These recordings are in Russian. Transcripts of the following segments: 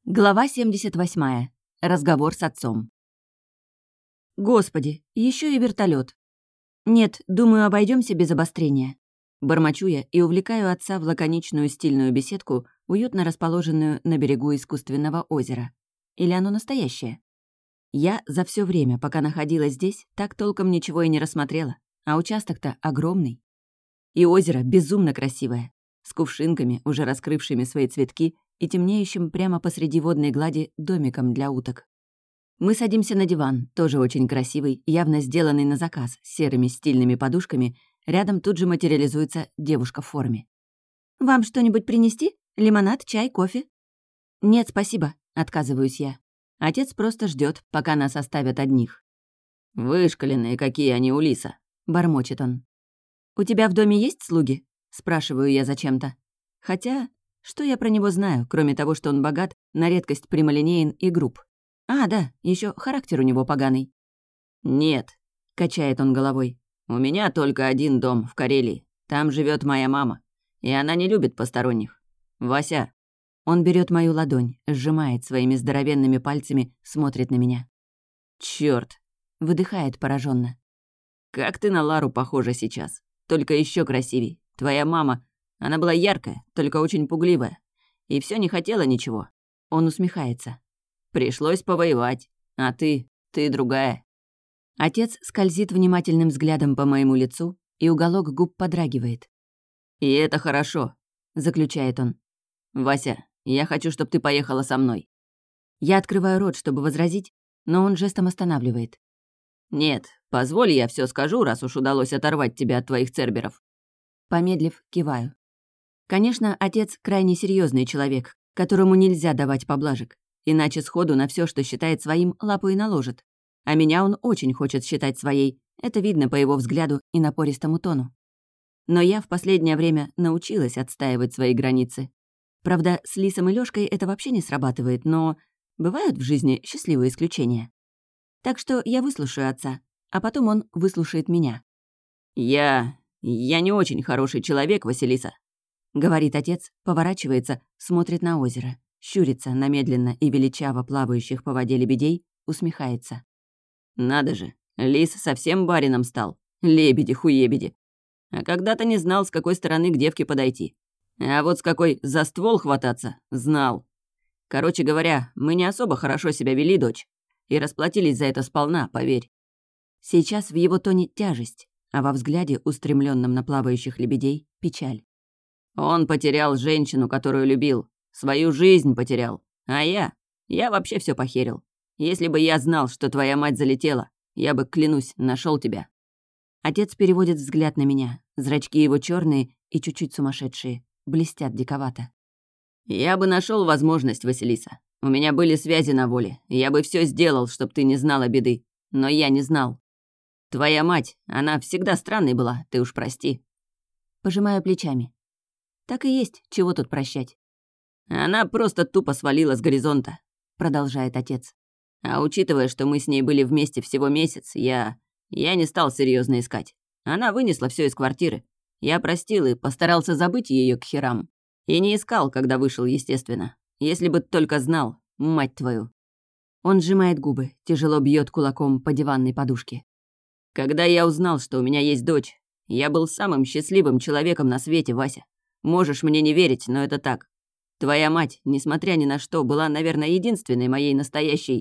Глава 78. Разговор с отцом. Господи, еще и вертолет. Нет, думаю, обойдемся без обострения. Бормочу я и увлекаю отца в лаконичную стильную беседку, уютно расположенную на берегу искусственного озера. Или оно настоящее? Я за все время, пока находилась здесь, так толком ничего и не рассмотрела, а участок-то огромный. И озеро безумно красивое, с кувшинками, уже раскрывшими свои цветки, и темнеющим прямо посреди водной глади домиком для уток. Мы садимся на диван, тоже очень красивый, явно сделанный на заказ, с серыми стильными подушками. Рядом тут же материализуется девушка в форме. «Вам что-нибудь принести? Лимонад, чай, кофе?» «Нет, спасибо», — отказываюсь я. Отец просто ждет, пока нас оставят одних. «Вышкаленные какие они у лиса», — бормочет он. «У тебя в доме есть слуги?» — спрашиваю я зачем-то. Хотя... Что я про него знаю, кроме того, что он богат, на редкость прямолинеен и груб? А, да, еще характер у него поганый. «Нет», — качает он головой, — «у меня только один дом в Карелии. Там живет моя мама, и она не любит посторонних. Вася». Он берет мою ладонь, сжимает своими здоровенными пальцами, смотрит на меня. «Чёрт», — выдыхает пораженно. «Как ты на Лару похожа сейчас, только еще красивей. Твоя мама... Она была яркая, только очень пугливая. И все не хотела ничего. Он усмехается. Пришлось повоевать. А ты другая. Отец скользит внимательным взглядом по моему лицу, и уголок губ подрагивает. «И это хорошо», — заключает он. «Вася, я хочу, чтобы ты поехала со мной». Я открываю рот, чтобы возразить, но он жестом останавливает. «Нет, позволь, я все скажу, раз уж удалось оторвать тебя от твоих церберов». Помедлив, киваю. Конечно, отец крайне серьезный человек, которому нельзя давать поблажек, иначе сходу на все, что считает своим, лапу и наложит. А меня он очень хочет считать своей, это видно по его взгляду и напористому тону. Но я в последнее время научилась отстаивать свои границы. Правда, с Лисом и Лёшкой это вообще не срабатывает, но бывают в жизни счастливые исключения. Так что я выслушаю отца, а потом он выслушает меня. Я не очень хороший человек, Василиса», — говорит отец, поворачивается, смотрит на озеро, щурится на медленно и величаво плавающих по воде лебедей, усмехается. «Надо же, лис совсем барином стал. Лебеди-хуебеди. А когда-то не знал, с какой стороны к девке подойти. А вот с какой за ствол хвататься — знал. Короче говоря, мы не особо хорошо себя вели, дочь. И расплатились за это сполна, поверь». Сейчас в его тоне тяжесть, а во взгляде, устремленном на плавающих лебедей, печаль. «Он потерял женщину, которую любил. Свою жизнь потерял. А я вообще все похерил. Если бы я знал, что твоя мать залетела, я бы, клянусь, нашел тебя». Отец переводит взгляд на меня. Зрачки его черные и чуть-чуть сумасшедшие. Блестят диковато. «Я бы нашел возможность, Василиса. У меня были связи на воле. Я бы все сделал, чтоб ты не знала беды. Но я не знал. Твоя мать, она всегда странной была, ты уж прости». Пожимаю плечами. Так и есть, чего тут прощать. «Она просто тупо свалила с горизонта», — продолжает отец. «А учитывая, что мы с ней были вместе всего месяц, я не стал серьезно искать. Она вынесла все из квартиры. Я простил и постарался забыть ее к херам. И не искал, когда вышел, естественно. Если бы только знал, мать твою». Он сжимает губы, тяжело бьет кулаком по диванной подушке. «Когда я узнал, что у меня есть дочь, я был самым счастливым человеком на свете, Вася. Можешь мне не верить, но это так. Твоя мать, несмотря ни на что, была, наверное, единственной моей настоящей.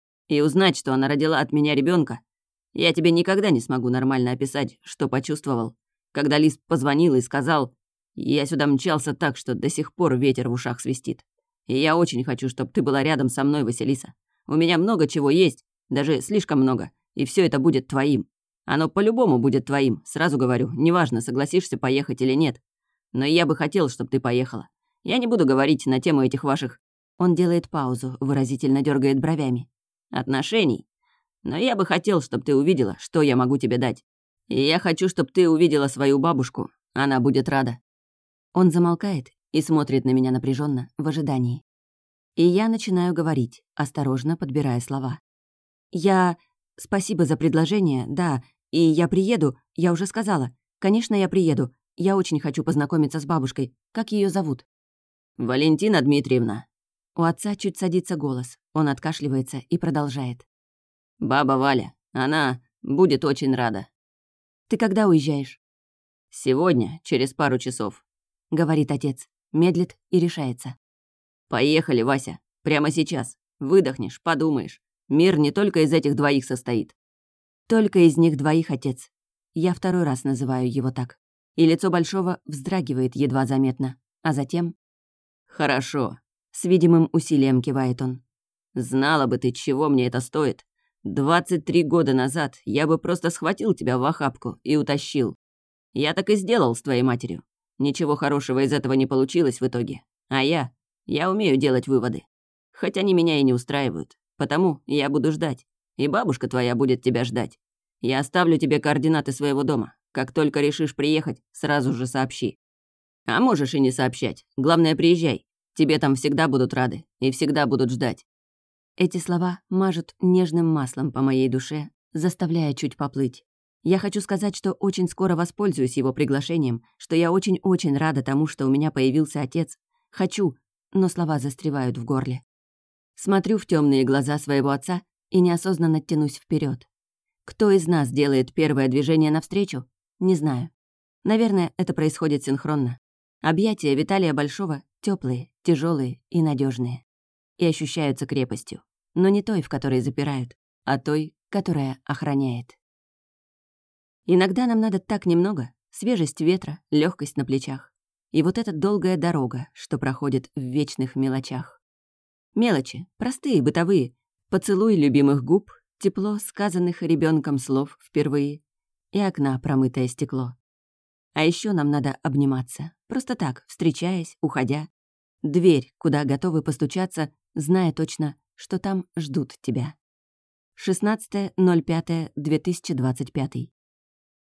И узнать, что она родила от меня ребенка, я тебе никогда не смогу нормально описать, что почувствовал. Когда Лис позвонил и сказал, я сюда мчался так, что до сих пор ветер в ушах свистит. И я очень хочу, чтобы ты была рядом со мной, Василиса. У меня много чего есть, даже слишком много, и все это будет твоим. Оно по-любому будет твоим, сразу говорю, неважно, согласишься поехать или нет. Но я бы хотел, чтобы ты поехала. Я не буду говорить на тему этих ваших...» Он делает паузу, выразительно дергает бровями. «Отношений. Но я бы хотел, чтобы ты увидела, что я могу тебе дать. И я хочу, чтобы ты увидела свою бабушку. Она будет рада». Он замолкает и смотрит на меня напряженно в ожидании. И я начинаю говорить, осторожно подбирая слова. Спасибо за предложение, да, и я приеду, я уже сказала. Конечно, я приеду. Я очень хочу познакомиться с бабушкой. Как ее зовут?» «Валентина Дмитриевна». У отца чуть садится голос, он откашливается и продолжает. «Баба Валя, она будет очень рада». «Ты когда уезжаешь?» «Сегодня, через пару часов», — говорит отец, медлит и решается. «Поехали, Вася, прямо сейчас. Выдохнешь, подумаешь. Мир не только из этих двоих состоит». «Только из них двоих, отец». Я второй раз называю его так. И лицо Большого вздрагивает едва заметно, а затем... «Хорошо», — с видимым усилием кивает он. «Знала бы ты, чего мне это стоит. 23 года назад я бы просто схватил тебя в охапку и утащил. Я так и сделал с твоей матерью. Ничего хорошего из этого не получилось в итоге. А я умею делать выводы. Хоть они меня и не устраивают. Потому я буду ждать. И бабушка твоя будет тебя ждать. Я оставлю тебе координаты своего дома. Как только решишь приехать, сразу же сообщи. А можешь и не сообщать. Главное, приезжай. Тебе там всегда будут рады и всегда будут ждать». Эти слова мажут нежным маслом по моей душе, заставляя чуть поплыть. Я хочу сказать, что очень скоро воспользуюсь его приглашением, что я очень-очень рада тому, что у меня появился отец. Хочу, но слова застревают в горле. Смотрю в темные глаза своего отца и неосознанно тянусь вперед. Кто из нас делает первое движение навстречу? Не знаю. Наверное, это происходит синхронно. Объятия Виталия Большого теплые, тяжелые и надежные. И ощущаются крепостью. Но не той, в которой запирают, а той, которая охраняет. Иногда нам надо так немного: свежесть ветра, легкость на плечах. И вот эта долгая дорога, что проходит в вечных мелочах. Мелочи, простые, бытовые. Поцелуй любимых губ, тепло сказанных ребенком слов впервые и окна промытое стекло. А еще нам надо обниматься, просто так, встречаясь, уходя. Дверь, куда готовы постучаться, зная точно, что там ждут тебя. 16.05.2025.